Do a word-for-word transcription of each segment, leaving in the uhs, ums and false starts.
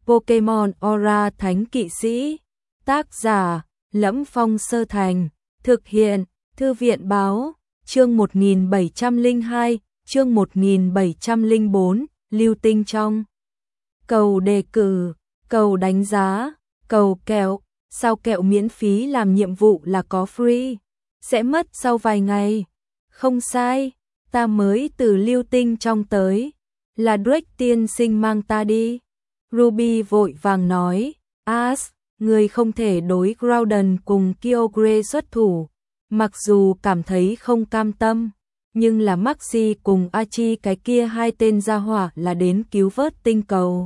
Pokemon Aura Thánh Kỵ Sĩ. Tác giả: Lẫm Phong Sơ Thành. Thực hiện: Thư viện báo. Chương một nghìn bảy trăm lẻ hai, chương một nghìn bảy trăm lẻ bốn, lưu tinh trong. Cầu đề cử, cầu đánh giá, cầu kẹo, sao kẹo miễn phí làm nhiệm vụ là có free, sẽ mất sau vài ngày. Không sai, ta mới từ lưu tinh trong tới, là Drake tiên sinh mang ta đi. Ruby vội vàng nói, Ash, người không thể đối Groudon cùng Kyogre xuất thủ, mặc dù cảm thấy không cam tâm, nhưng là Maxi cùng Archie cái kia hai tên gia hỏa là đến cứu vớt tinh cầu.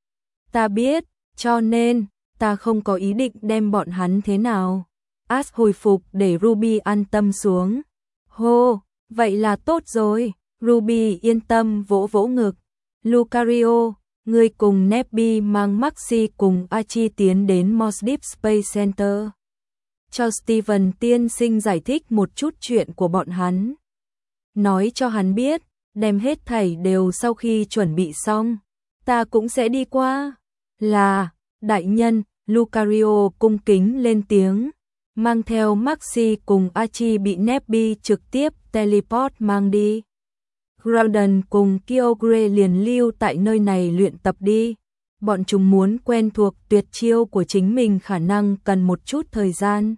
Ta biết, cho nên, ta không có ý định đem bọn hắn thế nào. Ash hồi phục để Ruby an tâm xuống. Hô, vậy là tốt rồi, Ruby yên tâm vỗ vỗ ngực. Lucario, người cùng Nebby mang Maxi cùng Archie tiến đến Mos Deep Space Center. Cho Steven tiên sinh giải thích một chút chuyện của bọn hắn. Nói cho hắn biết, đem hết thảy đều sau khi chuẩn bị xong, ta cũng sẽ đi qua. Là, đại nhân, Lucario cung kính lên tiếng, mang theo Maxi cùng Archie bị Nebby trực tiếp teleport mang đi. Groudon cùng Kyogre liền lưu tại nơi này luyện tập đi. Bọn chúng muốn quen thuộc tuyệt chiêu của chính mình khả năng cần một chút thời gian.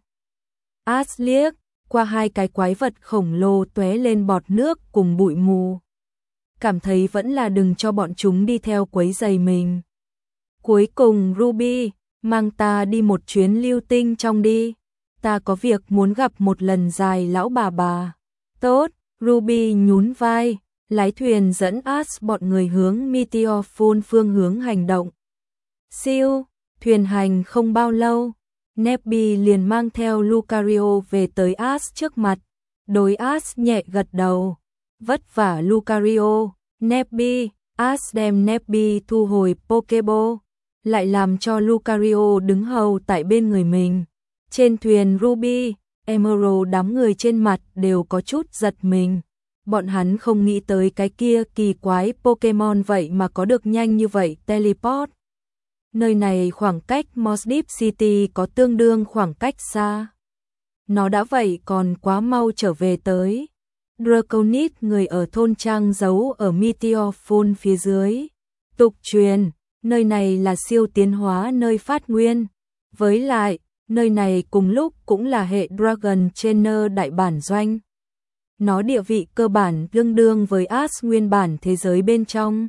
Ash liếc qua hai cái quái vật khổng lồ tóe lên bọt nước cùng bụi mù. Cảm thấy vẫn là đừng cho bọn chúng đi theo quấy rầy mình. Cuối cùng Ruby, mang ta đi một chuyến lưu tinh trong đi. Ta có việc muốn gặp một lần dài lão bà bà. Tốt, Ruby nhún vai, lái thuyền dẫn Ash bọn người hướng Meteor Fall phương hướng hành động. Siêu, thuyền hành không bao lâu, Nebby liền mang theo Lucario về tới Ash trước mặt. Đối Ash nhẹ gật đầu. Vất vả Lucario, Nebby. Ash đem Nebby thu hồi Pokeball, lại làm cho Lucario đứng hầu tại bên người mình. Trên thuyền Ruby, Emerald đám người trên mặt đều có chút giật mình. Bọn hắn không nghĩ tới cái kia kỳ quái Pokemon vậy mà có được nhanh như vậy teleport. Nơi này khoảng cách Mos Deep City có tương đương khoảng cách xa. Nó đã vậy còn quá mau trở về tới. Dragonite người ở thôn trang giấu ở Meteor Fall phía dưới. Tục truyền, nơi này là siêu tiến hóa nơi phát nguyên. Với lại, nơi này cùng lúc cũng là hệ Dragon Trainer đại bản doanh. Nó địa vị cơ bản tương đương với Ash nguyên bản thế giới bên trong.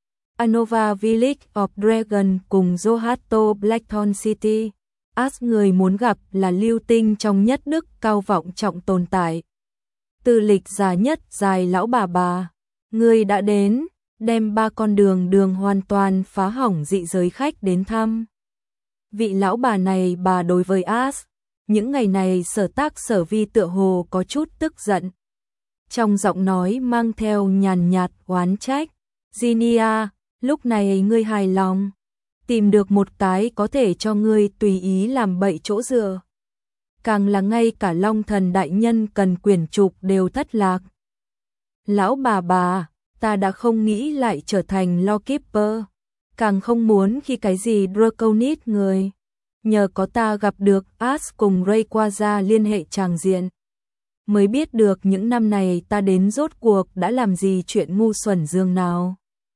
Unova Village of Dragon cùng Johto Blackthorn City. Ash người muốn gặp là lưu tinh trong nhất đức cao vọng trọng tồn tại. Từ lịch già nhất dài lão bà bà. Người đã đến, đem ba con đường đường hoàn toàn phá hỏng dị giới khách đến thăm. Vị lão bà này bà đối với Ash, những ngày này sở tác sở vi tựa hồ có chút tức giận. Trong giọng nói mang theo nhàn nhạt oán trách. Zinnia, lúc này ngươi hài lòng, tìm được một cái có thể cho ngươi tùy ý làm bậy chỗ dựa. Càng là ngay cả Long Thần đại nhân cần quyển trục đều thất lạc. Lão bà bà, ta đã không nghĩ lại trở thành Lawkeeper, càng không muốn khi cái gì Dragonite người. Nhờ có ta gặp được Ash cùng Rayquaza liên hệ tràng diện, mới biết được những năm này ta đến rốt cuộc đã làm gì chuyện ngu xuẩn dương nào.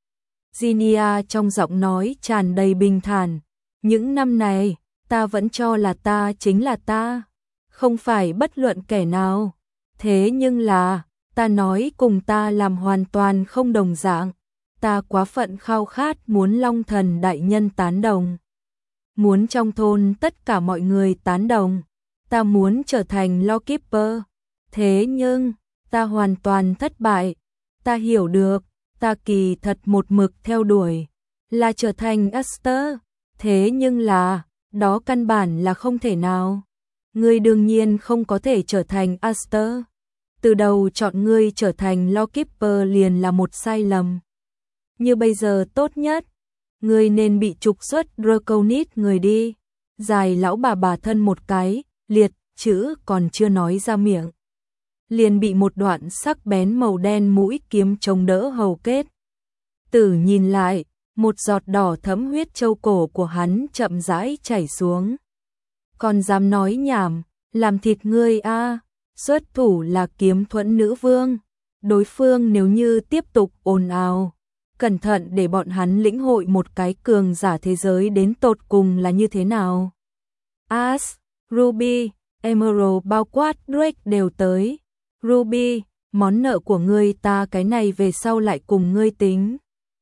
Zinnia trong giọng nói tràn đầy bình thản. Những năm này, ta vẫn cho là ta chính là ta, không phải bất luận kẻ nào. Thế nhưng là, ta nói cùng ta làm hoàn toàn không đồng dạng. Ta quá phận khao khát muốn Long Thần đại nhân tán đồng. Muốn trong thôn tất cả mọi người tán đồng. Ta muốn trở thành Lawkeeper. Thế nhưng, ta hoàn toàn thất bại. Ta hiểu được, ta kỳ thật một mực theo đuổi, là trở thành Aster. Thế nhưng là, đó căn bản là không thể nào. Ngươi đương nhiên không có thể trở thành Aster. Từ đầu chọn ngươi trở thành Lawkeeper liền là một sai lầm. Như bây giờ tốt nhất, ngươi nên bị trục xuất Dragonite người đi. Dài lão bà bà thân một cái, liệt chữ còn chưa nói ra miệng, liền bị một đoạn sắc bén màu đen mũi kiếm chống đỡ hầu kết. Tử nhìn lại, một giọt đỏ thẫm huyết châu cổ của hắn chậm rãi chảy xuống. Còn dám nói nhảm, làm thịt ngươi a. Xuất thủ là Kiếm Thuẫn nữ vương. Đối phương nếu như tiếp tục ồn ào, cẩn thận để bọn hắn lĩnh hội một cái cường giả thế giới đến tột cùng là như thế nào. Ash, Ruby, Emerald bao quát Drake đều tới. Ruby, món nợ của ngươi ta cái này về sau lại cùng ngươi tính.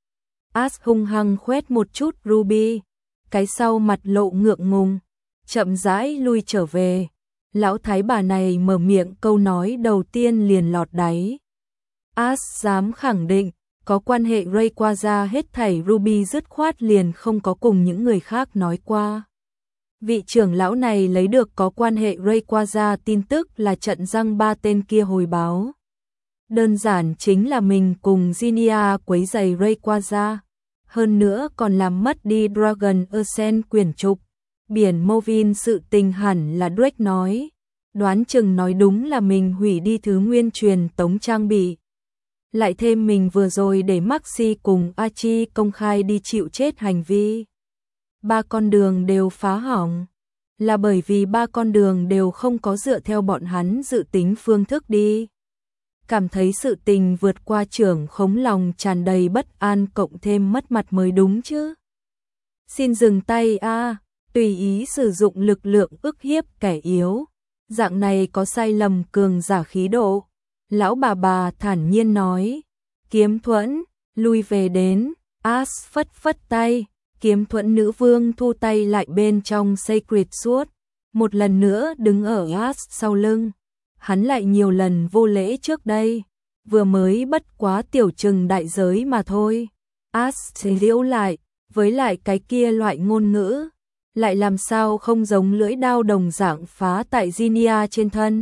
Ash hung hăng khoét một chút Ruby, cái sau mặt lộ ngượng ngùng, chậm rãi lui trở về. Lão thái bà này mở miệng câu nói đầu tiên liền lọt đáy. Ash dám khẳng định, có quan hệ Rayquaza hết thảy Ruby dứt khoát liền không có cùng những người khác nói qua. Vị trưởng lão này lấy được có quan hệ Rayquaza tin tức là trận răng ba tên kia hồi báo. Đơn giản chính là mình cùng Zinnia quấy giày Rayquaza, hơn nữa còn làm mất đi Dragon Ascent quyển trục. Biển Movin sự tình hẳn là Drake nói, đoán chừng nói đúng là mình hủy đi thứ nguyên truyền tống trang bị. Lại thêm mình vừa rồi để Maxi cùng Archie công khai đi chịu chết hành vi. Ba con đường đều phá hỏng, là bởi vì ba con đường đều không có dựa theo bọn hắn dự tính phương thức đi. Cảm thấy sự tình vượt qua trưởng khống lòng tràn đầy bất an cộng thêm mất mặt mới đúng chứ. Xin dừng tay a, tùy ý sử dụng lực lượng ức hiếp kẻ yếu. Dạng này có sai lầm cường giả khí độ. Lão bà bà thản nhiên nói. Kiếm Thuẫn, lui về đến. Ash phất phất tay. Kiếm Thuẫn nữ vương thu tay lại bên trong Sacred Sword. Một lần nữa đứng ở Ash sau lưng. Hắn lại nhiều lần vô lễ trước đây. Vừa mới bất quá tiểu trừng đại giới mà thôi. Ash liễu lại. Với lại cái kia loại ngôn ngữ. Lại làm sao không giống lưỡi đao đồng dạng phá tại Zinnia trên thân.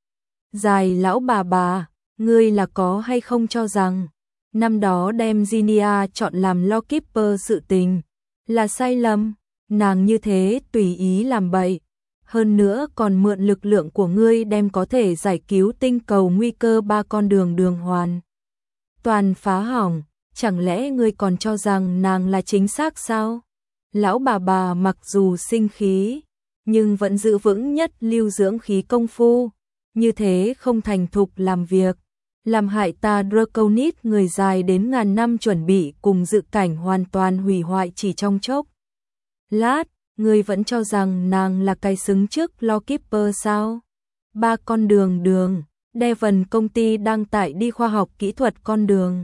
Dài lão bà bà, ngươi là có hay không cho rằng, năm đó đem Zinnia chọn làm Lawkeeper sự tình, là sai lầm, nàng như thế tùy ý làm bậy. Hơn nữa còn mượn lực lượng của ngươi đem có thể giải cứu tinh cầu nguy cơ ba con đường đường hoàn. Toàn phá hỏng, chẳng lẽ ngươi còn cho rằng nàng là chính xác sao? Lão bà bà mặc dù sinh khí, nhưng vẫn giữ vững nhất lưu dưỡng khí công phu, như thế không thành thục làm việc, làm hại ta Draconid người dài đến ngàn năm chuẩn bị cùng dự cảnh hoàn toàn hủy hoại chỉ trong chốc. Lát, ngươi vẫn cho rằng nàng là cái xứng trước Lawkeeper sao? Ba con đường đường, Devon công ty đang tại đi khoa học kỹ thuật con đường.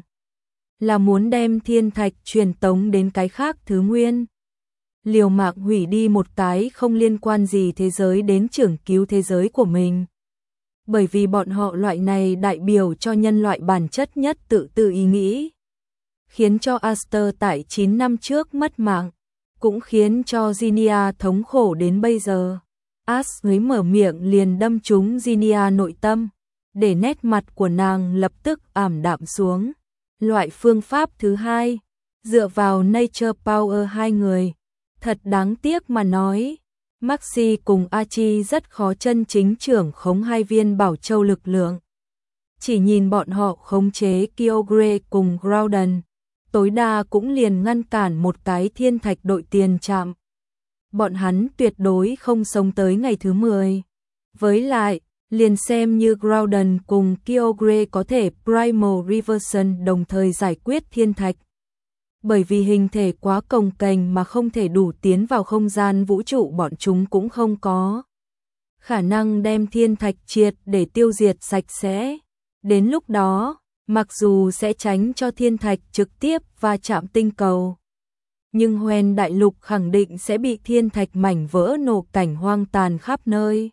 Là muốn đem thiên thạch truyền tống đến cái khác thứ nguyên. Liều mạng hủy đi một cái không liên quan gì thế giới đến trưởng cứu thế giới của mình. Bởi vì bọn họ loại này đại biểu cho nhân loại bản chất nhất tự tự ý nghĩ. Khiến cho Aster tại chín năm trước mất mạng, cũng khiến cho Zinnia thống khổ đến bây giờ. Ash mới mở miệng liền đâm trúng Zinnia nội tâm, để nét mặt của nàng lập tức ảm đạm xuống. Loại phương pháp thứ hai, dựa vào Nature Power hai người. Thật đáng tiếc mà nói, Maxi cùng Archie rất khó chân chính trưởng khống hai viên bảo châu lực lượng. Chỉ nhìn bọn họ khống chế Kyogre cùng Groudon, tối đa cũng liền ngăn cản một cái thiên thạch đội tiền trạm. Bọn hắn tuyệt đối không sống tới ngày thứ mười. Với lại, liền xem như Groudon cùng Kyogre có thể Primal Reversion đồng thời giải quyết thiên thạch. Bởi vì hình thể quá cồng kềnh mà không thể đủ tiến vào không gian vũ trụ, bọn chúng cũng không có khả năng đem thiên thạch triệt để tiêu diệt sạch sẽ. Đến lúc đó, mặc dù sẽ tránh cho thiên thạch trực tiếp va chạm tinh cầu, nhưng Hoenn đại lục khẳng định sẽ bị thiên thạch mảnh vỡ nổ cảnh hoang tàn khắp nơi.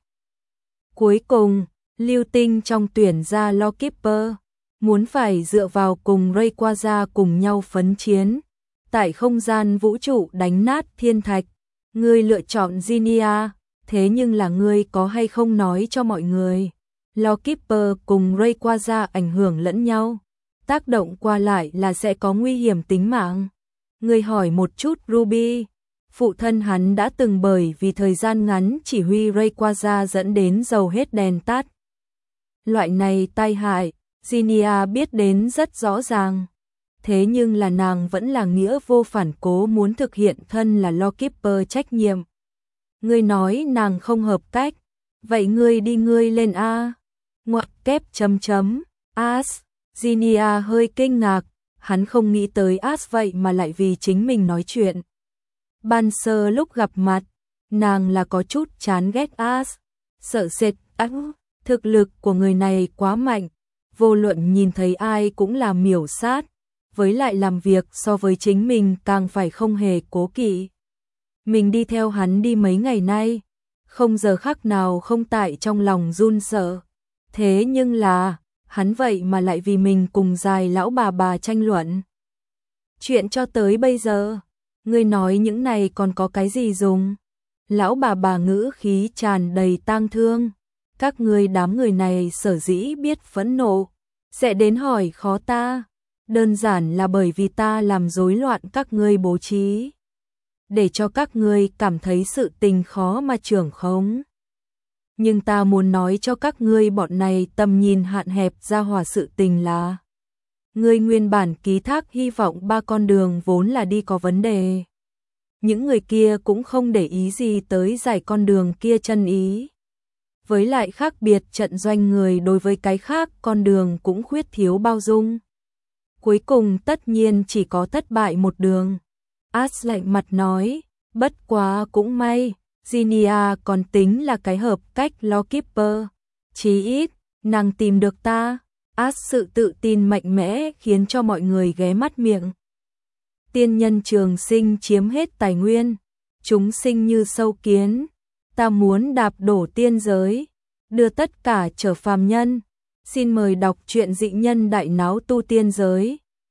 Cuối cùng, Lưu Tinh trong tuyển ra Lawkeeper, muốn phải dựa vào cùng Rayquaza cùng nhau phấn chiến, tại không gian vũ trụ đánh nát thiên thạch. Ngươi lựa chọn Zinnia, thế nhưng là ngươi có hay không nói cho mọi người. Lawkeeper cùng Rayquaza ảnh hưởng lẫn nhau, tác động qua lại là sẽ có nguy hiểm tính mạng. Ngươi hỏi một chút Ruby, phụ thân hắn đã từng bởi vì thời gian ngắn chỉ huy Rayquaza dẫn đến dầu hết đèn tắt. Loại này tai hại, Zinnia biết đến rất rõ ràng. thế nhưng là nàng vẫn là nghĩa vô phản cố muốn thực hiện thân là Lawkeeper trách nhiệm. Ngươi nói nàng không hợp cách, vậy ngươi đi ngươi lên a. Ngoặc kép chấm chấm, As, Ginia hơi kinh ngạc, hắn không nghĩ tới As vậy mà lại vì chính mình nói chuyện. Ban sơ lúc gặp mặt, nàng là có chút chán ghét As, sợ sệt, ác, thực lực của người này quá mạnh, vô luận nhìn thấy ai cũng là miểu sát, với lại làm việc so với chính mình càng phải không hề cố kỵ. Mình đi theo hắn đi mấy ngày nay, không giờ khắc nào không tại trong lòng run sợ. Thế nhưng là, hắn vậy mà lại vì mình cùng dài lão bà bà tranh luận. Chuyện cho tới bây giờ, ngươi nói những này còn có cái gì dùng? Lão bà bà ngữ khí tràn đầy tang thương. Các ngươi đám người này sở dĩ biết phẫn nộ, sẽ đến hỏi khó ta. Đơn giản là bởi vì ta làm rối loạn các ngươi bố trí, để cho các ngươi cảm thấy sự tình khó mà trưởng khống. Nhưng ta muốn nói cho các ngươi bọn này tầm nhìn hạn hẹp ra hòa sự tình là ngươi nguyên bản ký thác hy vọng ba con đường vốn là đi có vấn đề. Những người kia cũng không để ý gì tới giải con đường kia chân ý. Với lại khác biệt trận doanh người đối với cái khác con đường cũng khuyết thiếu bao dung. Cuối cùng tất nhiên chỉ có thất bại một đường. As lạnh mặt nói, bất quá cũng may, Ginia còn tính là cái hợp cách Lawkeeper. Chí ít, nàng tìm được ta. As sự tự tin mạnh mẽ khiến cho mọi người ghé mắt miệng. Tiên nhân trường sinh chiếm hết tài nguyên, chúng sinh như sâu kiến. Ta muốn đạp đổ tiên giới, đưa tất cả trở phàm nhân. Xin mời đọc truyện Dị Nhân Đại Náo Tu Tiên Giới.